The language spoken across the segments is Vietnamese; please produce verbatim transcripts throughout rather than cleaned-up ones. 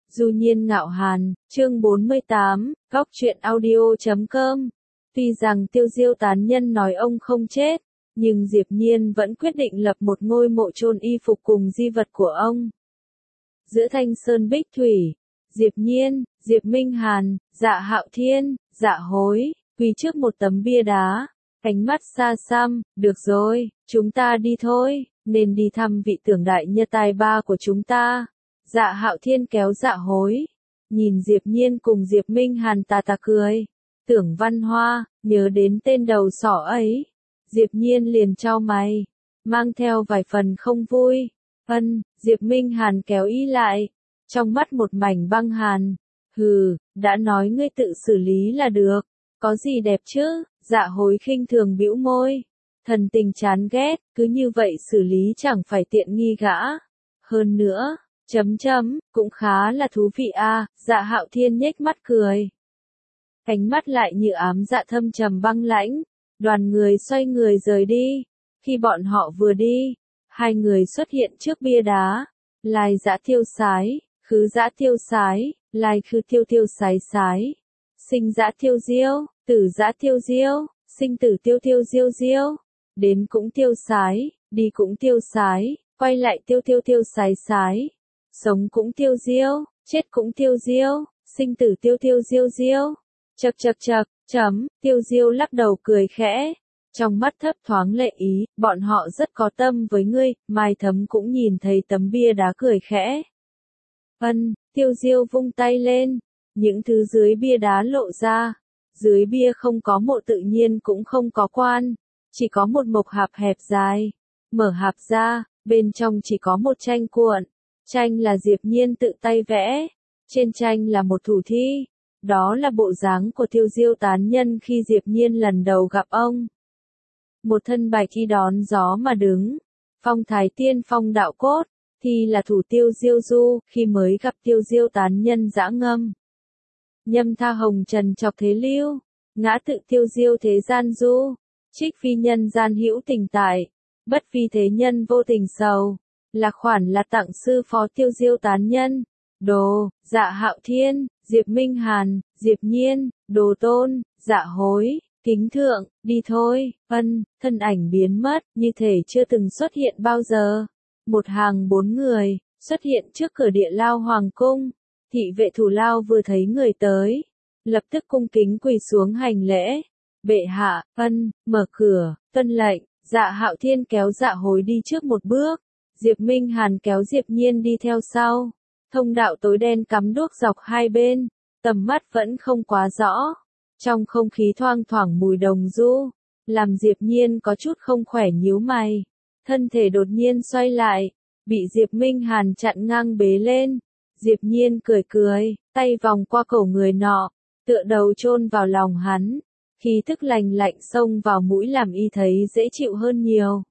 Du Nhiên Ngạo Hàn, chương bốn mươi tám, góc truyện audio chấm com. Tuy rằng Tiêu Diêu tán nhân nói ông không chết, nhưng Diệp Nhiên vẫn quyết định lập một ngôi mộ chôn y phục cùng di vật của ông. Giữa Thanh Sơn Bích Thủy, Diệp Nhiên, Diệp Minh Hàn, Dạ Hạo Thiên, Dạ Hối, quỳ trước một tấm bia đá, ánh mắt xa xăm, được rồi, chúng ta đi thôi, nên đi thăm vị tưởng đại nhân tài ba của chúng ta. Dạ Hạo Thiên kéo Dạ Hối, nhìn Diệp Nhiên cùng Diệp Minh Hàn tà tà cười. Tưởng Văn Hoa, nhớ đến tên đầu sỏ ấy. Diệp Nhiên liền chau mày, mang theo vài phần không vui. Ân, Diệp Minh Hàn kéo ý lại, trong mắt một mảnh băng hàn. Hừ, đã nói ngươi tự xử lý là được, có gì đẹp chứ? Dạ Hối khinh thường bĩu môi, thần tình chán ghét, cứ như vậy xử lý chẳng phải tiện nghi gã. Hơn nữa, chấm chấm, cũng khá là thú vị a. À, Dạ Hạo Thiên nhếch mắt cười. Ánh mắt lại như ám dạ thâm trầm băng lãnh, đoàn người xoay người rời đi. Khi bọn họ vừa đi, hai người xuất hiện trước bia đá. Lai Dã Tiêu Sái, Khứ Dã Tiêu Sái, Lai Khứ Tiêu Tiêu Sái Sái, Sinh Dã Tiêu Diêu, Tử Dã Tiêu Diêu, Sinh Tử Tiêu Tiêu Diêu Diêu, đến cũng tiêu sái, đi cũng tiêu sái, quay lại tiêu tiêu tiêu sái sái, sống cũng tiêu diêu, chết cũng tiêu diêu, sinh tử tiêu tiêu diêu diêu. Chậc chậc chậc, chấm, Tiêu Diêu lắc đầu cười khẽ, trong mắt thấp thoáng lệ ý, bọn họ rất có tâm với ngươi. Mai Thấm cũng nhìn thấy tấm bia đá cười khẽ. Ân, Tiêu Diêu vung tay lên, những thứ dưới bia đá lộ ra. Dưới bia không có mộ tự nhiên cũng không có quan, chỉ có một mộc hạp hẹp dài. Mở hạp ra, bên trong chỉ có một tranh cuộn. Tranh là Diệp Nhiên tự tay vẽ, trên tranh là một thủ thi. Đó là bộ dáng của Tiêu Diêu tán nhân khi Diệp Nhiên lần đầu gặp ông. Một thân bạch y đón gió mà đứng, phong thái tiên phong đạo cốt, thì là thủ Tiêu Diêu du, khi mới gặp Tiêu Diêu tán nhân dã ngâm. Nhâm tha hồng trần chọc thế lưu, ngã tự Tiêu Diêu thế gian du, trích phi nhân gian hữu tình tại, bất phi thế nhân vô tình sầu, là khoản là tặng sư phó Tiêu Diêu tán nhân. Đồ, Dạ Hạo Thiên, Diệp Minh Hàn, Diệp Nhiên, Đồ Tôn, Dạ Hối, kính thượng, đi thôi. Ân, thân ảnh biến mất, như thể chưa từng xuất hiện bao giờ. Một hàng bốn người, xuất hiện trước cửa địa lao hoàng cung. Thị vệ thủ lao vừa thấy người tới, lập tức cung kính quỳ xuống hành lễ. Bệ hạ, ân, mở cửa, tuân lệnh. Dạ Hạo Thiên kéo Dạ Hối đi trước một bước, Diệp Minh Hàn kéo Diệp Nhiên đi theo sau. Thông đạo tối đen cắm đuốc dọc hai bên, tầm mắt vẫn không quá rõ. Trong không khí thoang thoảng mùi đồng du, làm Diệp Nhiên có chút không khỏe nhíu mày. Thân thể đột nhiên xoay lại, bị Diệp Minh Hàn chặn ngang bế lên. Diệp Nhiên cười cười, tay vòng qua cổ người nọ, tựa đầu chôn vào lòng hắn. Khí thức lành lạnh xông vào mũi làm y thấy dễ chịu hơn nhiều.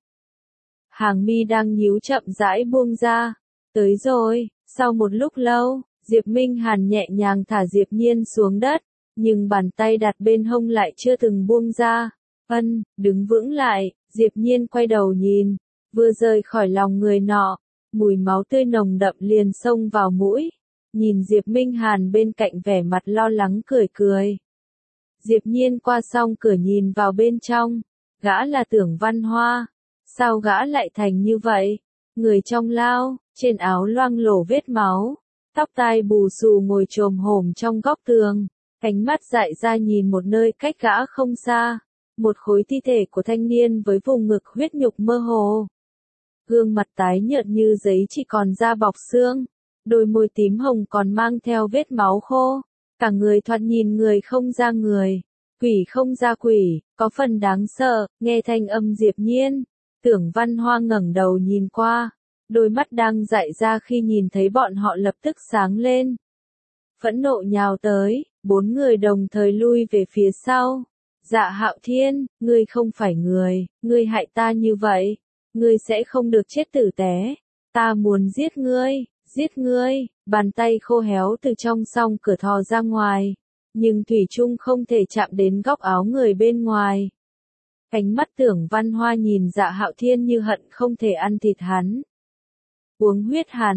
Hàng mi đang nhíu chậm rãi buông ra. Tới rồi. Sau một lúc lâu, Diệp Minh Hàn nhẹ nhàng thả Diệp Nhiên xuống đất, nhưng bàn tay đặt bên hông lại chưa từng buông ra. Ân, đứng vững lại. Diệp Nhiên quay đầu nhìn, vừa rời khỏi lòng người nọ, mùi máu tươi nồng đậm liền xông vào mũi. Nhìn Diệp Minh Hàn bên cạnh vẻ mặt lo lắng cười cười. Diệp Nhiên qua xong cửa nhìn vào bên trong, gã là Tưởng Văn Hoa. Sao gã lại thành như vậy? Người trong lao, trên áo loang lổ vết máu, tóc tai bù xù ngồi chồm hổm trong góc tường, ánh mắt dại ra nhìn một nơi cách gã không xa, một khối thi thể của thanh niên với vùng ngực huyết nhục mơ hồ. Gương mặt tái nhợt như giấy chỉ còn da bọc xương, đôi môi tím hồng còn mang theo vết máu khô, cả người thoạt nhìn người không ra người, quỷ không ra quỷ, có phần đáng sợ. Nghe thanh âm Diệp Nhiên, Tưởng Văn Hoa ngẩng đầu nhìn qua. Đôi mắt đang dại ra khi nhìn thấy bọn họ lập tức sáng lên. Phẫn nộ nhào tới, bốn người đồng thời lui về phía sau. Dạ Hạo Thiên, ngươi không phải người, ngươi hại ta như vậy, ngươi sẽ không được chết tử tế. Ta muốn giết ngươi, giết ngươi. Bàn tay khô héo từ trong song cửa thò ra ngoài, nhưng thủy chung không thể chạm đến góc áo người bên ngoài. Ánh mắt Tưởng Văn Hoa nhìn Dạ Hạo Thiên như hận không thể ăn thịt hắn, uống huyết hắn.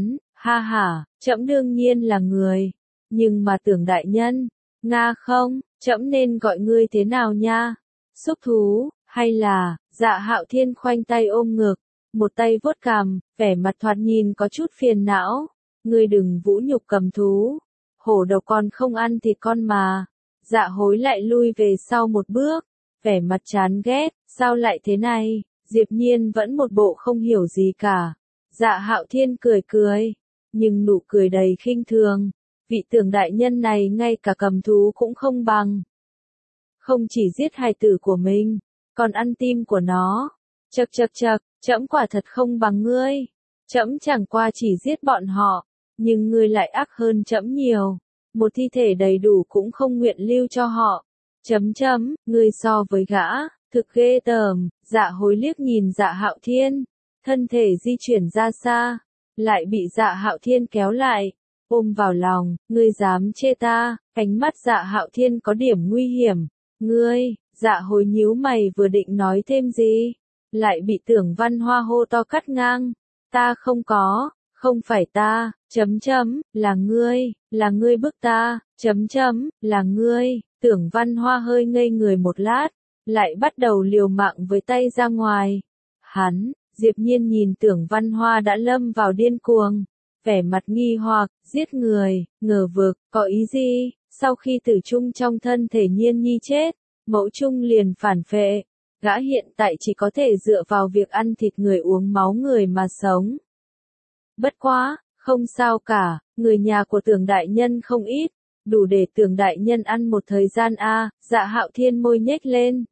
Ha ha, trẫm đương nhiên là người. Nhưng mà Tưởng đại nhân, Nga không, trẫm nên gọi ngươi thế nào nha? Xúc thú, hay là, Dạ Hạo Thiên khoanh tay ôm ngực, một tay vuốt cằm, vẻ mặt thoạt nhìn có chút phiền não. Ngươi đừng vũ nhục cầm thú. Hổ độc con không ăn thịt con mà. Dạ hối lại lui về sau một bước, vẻ mặt chán ghét, sao lại thế này? Diệp Nhiên vẫn một bộ không hiểu gì cả. Dạ Hạo Thiên cười cười, nhưng nụ cười đầy khinh thường. Vị Tưởng đại nhân này ngay cả cầm thú cũng không bằng. Không chỉ giết hài tử của mình, còn ăn tim của nó. Chậc chậc chậc, trẫm quả thật không bằng ngươi. Trẫm chẳng qua chỉ giết bọn họ, nhưng ngươi lại ác hơn trẫm nhiều. Một thi thể đầy đủ cũng không nguyện lưu cho họ. Chấm chấm, ngươi so với gã, thực ghê tởm. Dạ hối liếc nhìn Dạ Hạo Thiên, thân thể di chuyển ra xa, lại bị Dạ Hạo Thiên kéo lại, ôm vào lòng. Ngươi dám chê ta? Ánh mắt Dạ Hạo Thiên có điểm nguy hiểm. Ngươi, Dạ hối nhíu mày vừa định nói thêm gì, lại bị Tưởng Văn Hoa hô to cắt ngang. Ta không có, không phải ta, chấm chấm, là ngươi, là ngươi bức ta, chấm chấm, là ngươi. Tưởng Văn Hoa hơi ngây người một lát, lại bắt đầu liều mạng với tay ra ngoài. Hắn, Diệp Nhiên nhìn Tưởng Văn Hoa đã lâm vào điên cuồng, vẻ mặt nghi hoặc, giết người, ngờ vực, có ý gì? Sau khi tử trung trong thân thể Nhiên Nhi chết, mẫu trung liền phản phệ, gã hiện tại chỉ có thể dựa vào việc ăn thịt người uống máu người mà sống. Bất quá, không sao cả, người nhà của Tưởng đại nhân không ít, đủ để Tưởng đại nhân ăn một thời gian a. À. Dạ Hạo Thiên môi nhếch lên,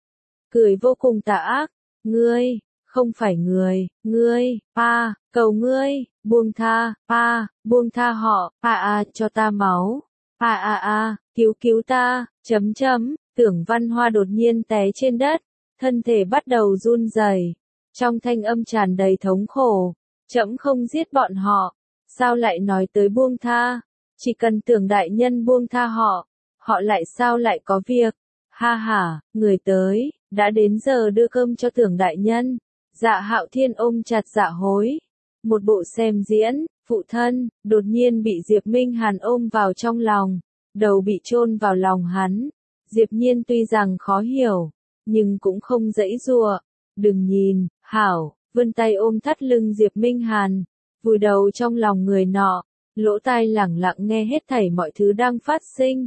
cười vô cùng tà ác. Ngươi, không phải người, ngươi, pa, cầu ngươi, buông tha, pa, buông tha họ, pa a, cho ta máu, pa a a, cứu cứu ta, chấm chấm. Tưởng Văn Hoa đột nhiên té trên đất, thân thể bắt đầu run rẩy, trong thanh âm tràn đầy thống khổ. Trẫm không giết bọn họ, sao lại nói tới buông tha? Chỉ cần Tưởng đại nhân buông tha họ, họ lại sao lại có việc? Ha ha, người tới, đã đến giờ đưa cơm cho Tưởng đại nhân. Dạ Hạo Thiên ôm chặt Dạ hối, một bộ xem diễn. Phụ thân, đột nhiên bị Diệp Minh Hàn ôm vào trong lòng, đầu bị chôn vào lòng hắn. Diệp Nhiên tuy rằng khó hiểu, nhưng cũng không giãy giụa. Đừng nhìn, hảo, vươn tay ôm thắt lưng Diệp Minh Hàn, vùi đầu trong lòng người nọ, lỗ tai lẳng lặng nghe hết thảy mọi thứ đang phát sinh.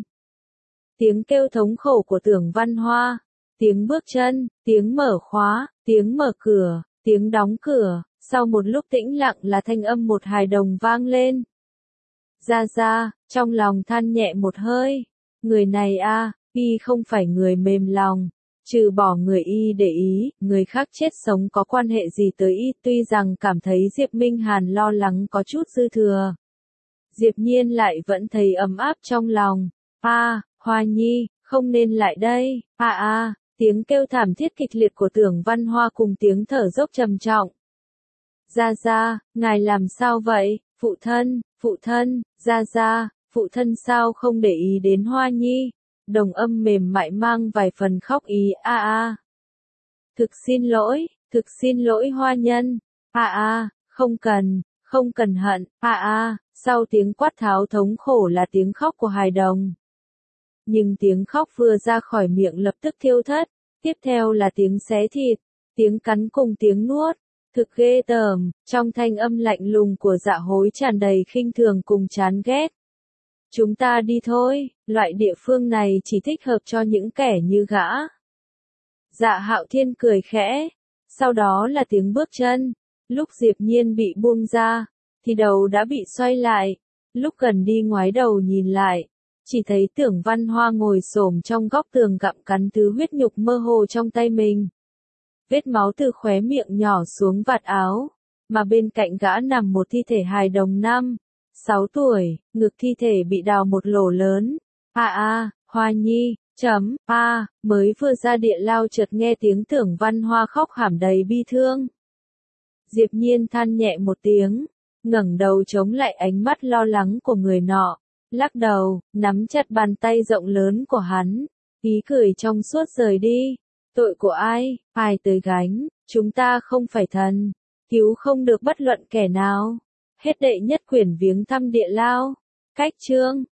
Tiếng kêu thống khổ của Tưởng Văn Hoa, tiếng bước chân, tiếng mở khóa, tiếng mở cửa, tiếng đóng cửa. Sau một lúc tĩnh lặng là thanh âm một hài đồng vang lên. Ra ra, trong lòng than nhẹ một hơi. Người này a, y không phải người mềm lòng. Trừ bỏ người y để ý, người khác chết sống có quan hệ gì tới y. Tuy rằng cảm thấy Diệp Minh Hàn lo lắng có chút dư thừa, Diệp Nhiên lại vẫn thấy ấm áp trong lòng. Pa, Hoa Nhi, không nên lại đây. Pa a, tiếng kêu thảm thiết kịch liệt của Tưởng Văn Hoa cùng tiếng thở dốc trầm trọng. Gia Gia, ngài làm sao vậy? Phụ thân, phụ thân, Gia Gia, phụ thân sao không để ý đến Hoa Nhi? Đồng âm mềm mại mang vài phần khóc ý. A a. Thực xin lỗi, thực xin lỗi Hoa Nhân. A a, không cần, không cần hận. A a, sau tiếng quát tháo thống khổ là tiếng khóc của hài đồng. Nhưng tiếng khóc vừa ra khỏi miệng lập tức thiêu thất, tiếp theo là tiếng xé thịt, tiếng cắn cùng tiếng nuốt. Thực ghê tởm, trong thanh âm lạnh lùng của Dạ hối tràn đầy khinh thường cùng chán ghét. Chúng ta đi thôi, loại địa phương này chỉ thích hợp cho những kẻ như gã. Dạ Hạo Thiên cười khẽ, sau đó là tiếng bước chân. Lúc Diệp Nhiên bị buông ra, thì đầu đã bị xoay lại. Lúc gần đi ngoái đầu nhìn lại, chỉ thấy Tưởng Văn Hoa ngồi xổm trong góc tường gặm cắn thứ huyết nhục mơ hồ trong tay mình. Vết máu từ khóe miệng nhỏ xuống vạt áo, mà bên cạnh gã nằm một thi thể hài đồng năm, sáu tuổi, ngực thi thể bị đào một lỗ lớn. A a, Hoa Nhi, chấm, pa, mới vừa ra địa lao chợt nghe tiếng Tưởng Văn Hoa khóc hàm đầy bi thương. Diệp Nhiên than nhẹ một tiếng, ngẩng đầu chống lại ánh mắt lo lắng của người nọ, lắc đầu, nắm chặt bàn tay rộng lớn của hắn, ý cười trong suốt rời đi. Tội của ai, ai tới gánh, chúng ta không phải thần, cứu không được bất luận kẻ nào. Hết đệ nhất quyển viếng thăm địa lao. Cách chương